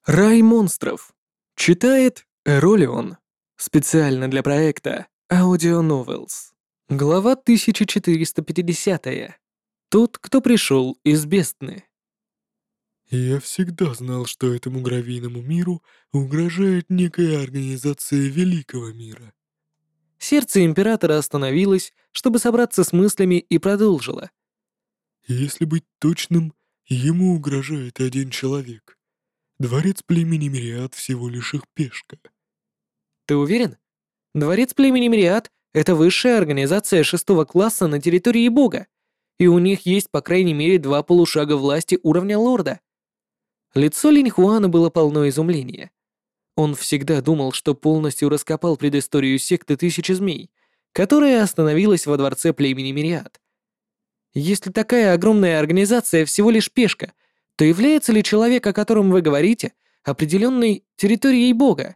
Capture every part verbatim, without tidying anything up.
Рай монстров. Читает Эролион. Специально для проекта Audio Novels. Глава тысяча четыреста пятидесятая. Тот, кто пришел из бездны. Я всегда знал, что этому гравийному миру угрожает некая организация великого мира. Сердце императора остановилось, чтобы собраться с мыслями, и продолжило. Если быть точным, ему угрожает один человек. Дворец племени Мириад всего лишь их пешка. Ты уверен? Дворец племени Мириад — это высшая организация шестого класса на территории Бога, и у них есть по крайней мере два полушага власти уровня лорда. Лицо Линьхуана было полно изумления. Он всегда думал, что полностью раскопал предысторию секты Тысячи Змей, которая остановилась во дворце племени Мириад. Если такая огромная организация всего лишь пешка, то является ли человек, о котором вы говорите, определенной территорией Бога?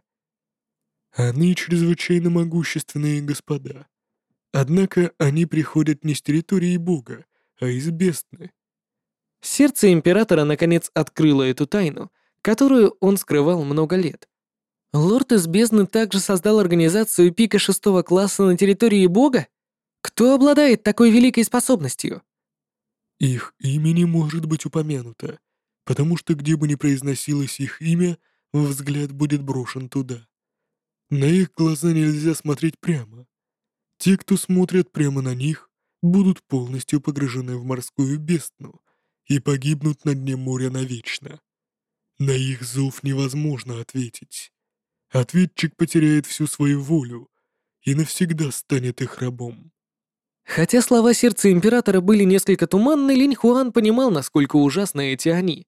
Они чрезвычайно могущественные господа. Однако они приходят не с территории Бога, а из бездны. Сердце императора наконец открыло эту тайну, которую он скрывал много лет. Лорд из бездны также создал организацию пика шестого класса на территории Бога? Кто обладает такой великой способностью? Их имя не может быть упомянуто, потому что где бы ни произносилось их имя, взгляд будет брошен туда. На их глаза нельзя смотреть прямо. Те, кто смотрят прямо на них, будут полностью погружены в морскую бездну и погибнут на дне моря навечно. На их зов невозможно ответить. Ответчик потеряет всю свою волю и навсегда станет их рабом. Хотя слова сердца императора были несколько туманны, Линь Хуан понимал, насколько ужасны эти они.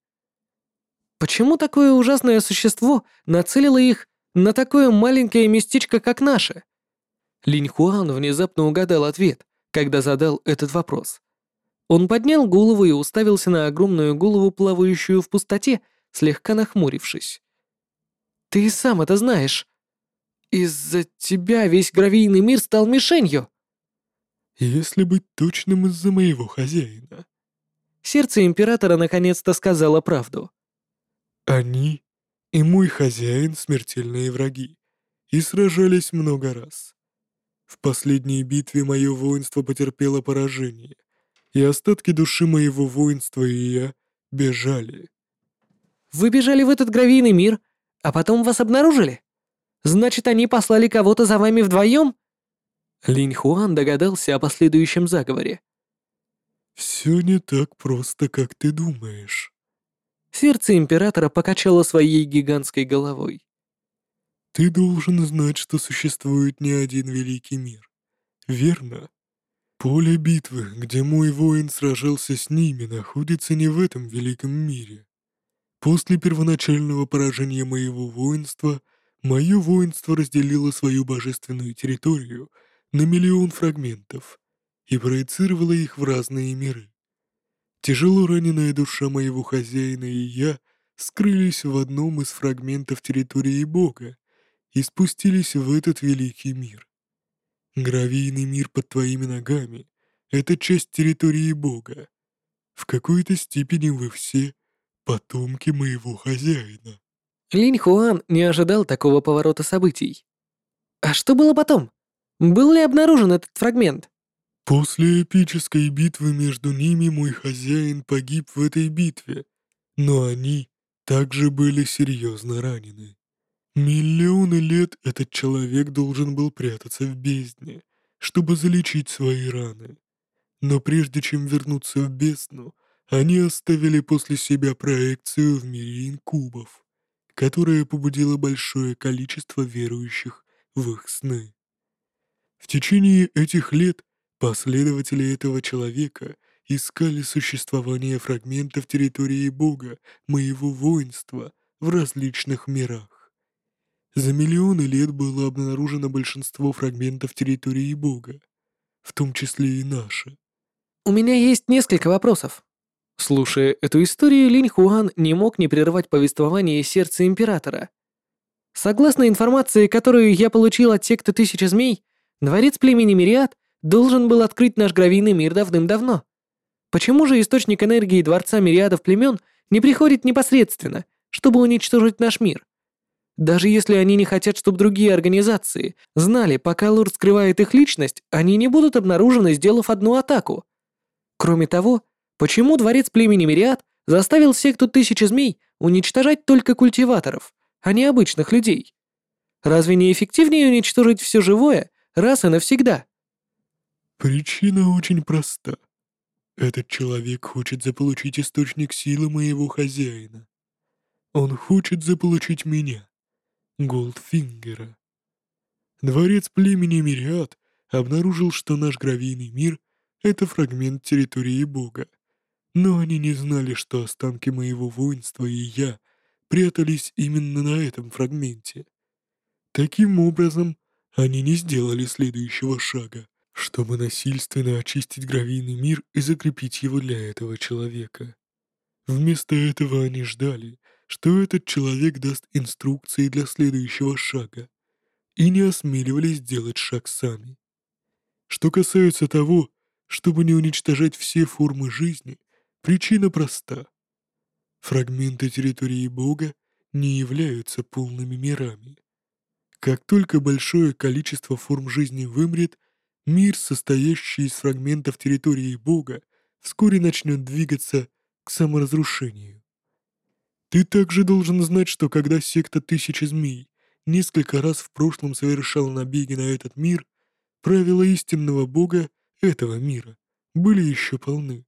Почему такое ужасное существо нацелило их на такое маленькое местечко, как наше? Линь Хуан внезапно угадал ответ, когда задал этот вопрос. Он поднял голову и уставился на огромную голову, плавающую в пустоте, слегка нахмурившись. «Ты и сам это знаешь. Из-за тебя весь гравийный мир стал мишенью!» Если быть точным, из-за моего хозяина. Сердце императора наконец-то сказало правду. Они и мой хозяин смертельные враги, и сражались много раз. В последней битве мое воинство потерпело поражение, и остатки души моего воинства и я бежали. «Вы бежали в этот гравийный мир, а потом вас обнаружили? Значит, они послали кого-то за вами вдвоем?» Линь Хуан догадался о последующем заговоре. Все не так просто, как ты думаешь. Сердце императора покачало своей гигантской головой. Ты должен знать, что существует не один великий мир. Верно? Поле битвы, где мой воин сражался с ними, находится не в этом великом мире. После первоначального поражения моего воинства, мое воинство разделило свою божественную территорию на миллион фрагментов и проецировало их в разные миры. Тяжело раненая душа моего хозяина и я скрылись в одном из фрагментов территории Бога и спустились в этот великий мир. Гравийный мир под твоими ногами — это часть территории Бога. В какой-то степени вы все потомки моего хозяина. Линь Хуан не ожидал такого поворота событий. А что было потом? Был ли обнаружен этот фрагмент? После эпической битвы между ними мой хозяин погиб в этой битве, но они также были серьезно ранены. Миллионы лет этот человек должен был прятаться в бездне, чтобы залечить свои раны. Но прежде чем вернуться в бездну, они оставили после себя проекцию в мире инкубов, которая побудила большое количество верующих в их сны. В течение этих лет последователи этого человека искали существование фрагментов территории Бога, моего воинства, в различных мирах. За миллионы лет было обнаружено большинство фрагментов территории Бога, в том числе и наши. У меня есть несколько вопросов. Слушая эту историю, Линь Хуан не мог не прервать повествование сердца императора. Согласно информации, которую я получил от секты Тысячи Змей, дворец племени Мириад должен был открыть наш гравийный мир давным-давно. Почему же источник энергии дворца Мириадов племен не приходит непосредственно, чтобы уничтожить наш мир. Даже если они не хотят, чтобы другие организации знали, пока лорд скрывает их личность, они не будут обнаружены, сделав одну атаку. Кроме того, почему дворец племени Мириад заставил секту Тысячи Змей уничтожать только культиваторов, а не обычных людей? Разве не эффективнее уничтожить все живое раз и навсегда? Причина очень проста. Этот человек хочет заполучить источник силы моего хозяина. Он хочет заполучить меня, Голдфингера. Дворец племени Мириад обнаружил, что наш гравийный мир — это фрагмент территории Бога. Но они не знали, что останки моего воинства и я прятались именно на этом фрагменте. Таким образом, они не сделали следующего шага, чтобы насильственно очистить гравийный мир и закрепить его для этого человека. Вместо этого они ждали, что этот человек даст инструкции для следующего шага, и не осмеливались сделать шаг сами. Что касается того, чтобы не уничтожать все формы жизни, причина проста. Фрагменты территории Бога не являются полными мирами. Как только большое количество форм жизни вымрет, мир, состоящий из фрагментов территории Бога, вскоре начнет двигаться к саморазрушению. Ты также должен знать, что когда секта Тысячи Змей несколько раз в прошлом совершала набеги на этот мир, правила истинного Бога этого мира были еще полны.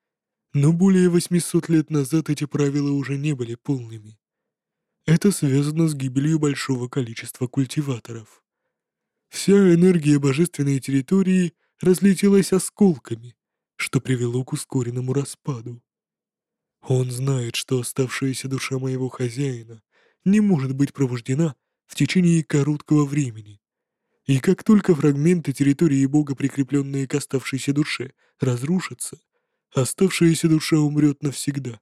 Но более восьмисот лет назад эти правила уже не были полными. Это связано с гибелью большого количества культиваторов. Вся энергия божественной территории разлетелась осколками, что привело к ускоренному распаду. Он знает, что оставшаяся душа моего хозяина не может быть пробуждена в течение короткого времени. И как только фрагменты территории Бога, прикрепленные к оставшейся душе, разрушатся, оставшаяся душа умрет навсегда.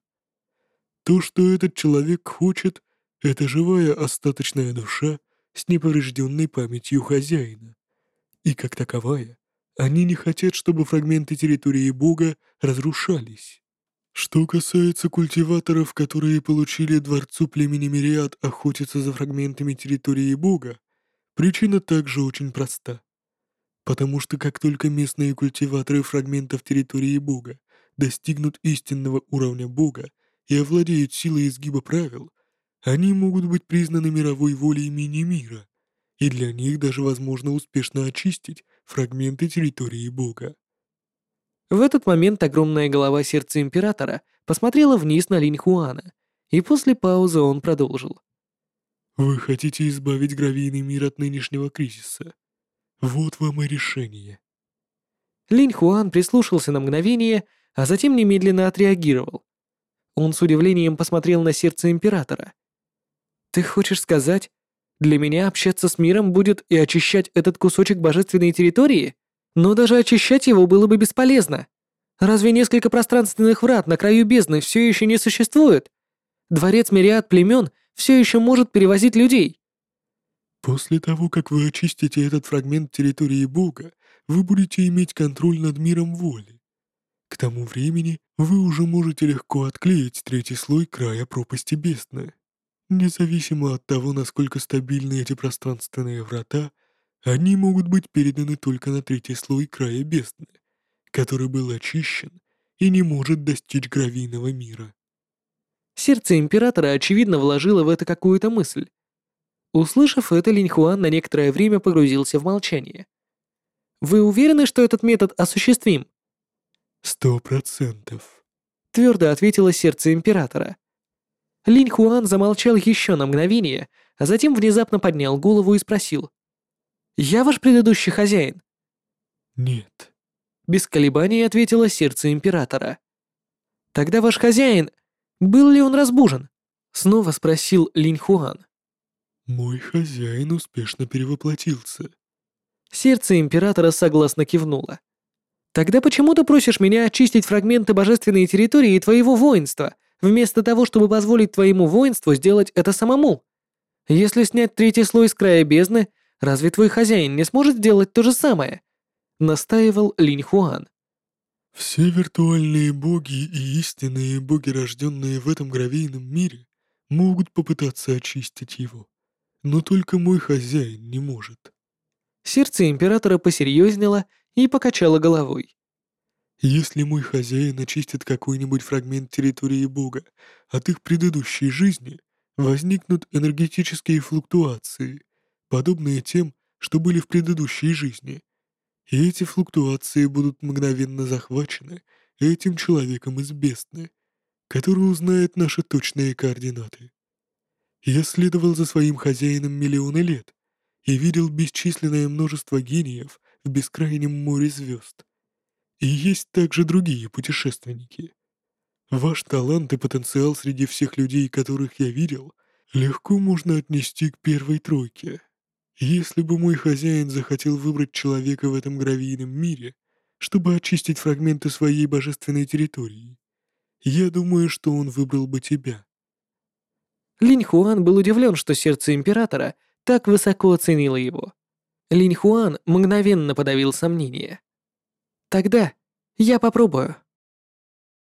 То, что этот человек хочет, это живая остаточная душа с неповрежденной памятью хозяина. И как таковая, они не хотят, чтобы фрагменты территории Бога разрушались. Что касается культиваторов, которые получили дворцу племени Мириад охотиться за фрагментами территории Бога, причина также очень проста. Потому что как только местные культиваторы фрагментов территории Бога достигнут истинного уровня Бога и овладеют силой изгиба правил, они могут быть признаны мировой волей мини-мира, и для них даже возможно успешно очистить фрагменты территории Бога. В этот момент огромная голова сердца Императора посмотрела вниз на Линь Хуана, и после паузы он продолжил. Вы хотите избавить гравийный мир от нынешнего кризиса? Вот вам и решение. Линь Хуан прислушался на мгновение, а затем немедленно отреагировал. Он с удивлением посмотрел на сердце Императора. «Ты хочешь сказать, для меня общаться с миром будет и очищать этот кусочек божественной территории? Но даже очищать его было бы бесполезно. Разве несколько пространственных врат на краю бездны все еще не существует? Дворец Мириад племен все еще может перевозить людей». После того, как вы очистите этот фрагмент территории Бога, вы будете иметь контроль над миром воли. К тому времени вы уже можете легко отклеить третий слой края пропасти бездны. Независимо от того, насколько стабильны эти пространственные врата, они могут быть переданы только на третий слой края бездны, который был очищен и не может достичь гравийного мира. Сердце Императора очевидно вложило в это какую-то мысль. Услышав это, Линь Хуан на некоторое время погрузился в молчание. «Вы уверены, что этот метод осуществим?» «Сто процентов», — твердо ответило сердце Императора. Линь Хуан замолчал еще на мгновение, а затем внезапно поднял голову и спросил. «Я ваш предыдущий хозяин?» «Нет». Без колебаний ответило сердце Императора. «Тогда ваш хозяин, был ли он разбужен?» Снова спросил Линь Хуан. «Мой хозяин успешно перевоплотился». Сердце Императора согласно кивнуло. «Тогда почему ты просишь меня очистить фрагменты божественной территории твоего воинства, вместо того, чтобы позволить твоему воинству сделать это самому? Если снять третий слой с края бездны, разве твой хозяин не сможет сделать то же самое?» Настаивал Линь Хуан. «Все виртуальные боги и истинные боги, рожденные в этом гравийном мире, могут попытаться очистить его, но только мой хозяин не может. Сердце императора посерьезнело и покачало головой. Если мой хозяин очистит какой-нибудь фрагмент территории Бога от их предыдущей жизни, возникнут энергетические флуктуации, подобные тем, что были в предыдущей жизни. И эти флуктуации будут мгновенно захвачены этим человеком из бездны, который узнает наши точные координаты. Я следовал за своим хозяином миллионы лет и видел бесчисленное множество гениев в бескрайнем море звезд. И есть также другие путешественники. Ваш талант и потенциал среди всех людей, которых я видел, легко можно отнести к первой тройке. Если бы мой хозяин захотел выбрать человека в этом гравийном мире, чтобы очистить фрагменты своей божественной территории, я думаю, что он выбрал бы тебя. Линь Хуан был удивлен, что сердце императора так высоко оценило его. Линь Хуан мгновенно подавил сомнения. «Тогда я попробую».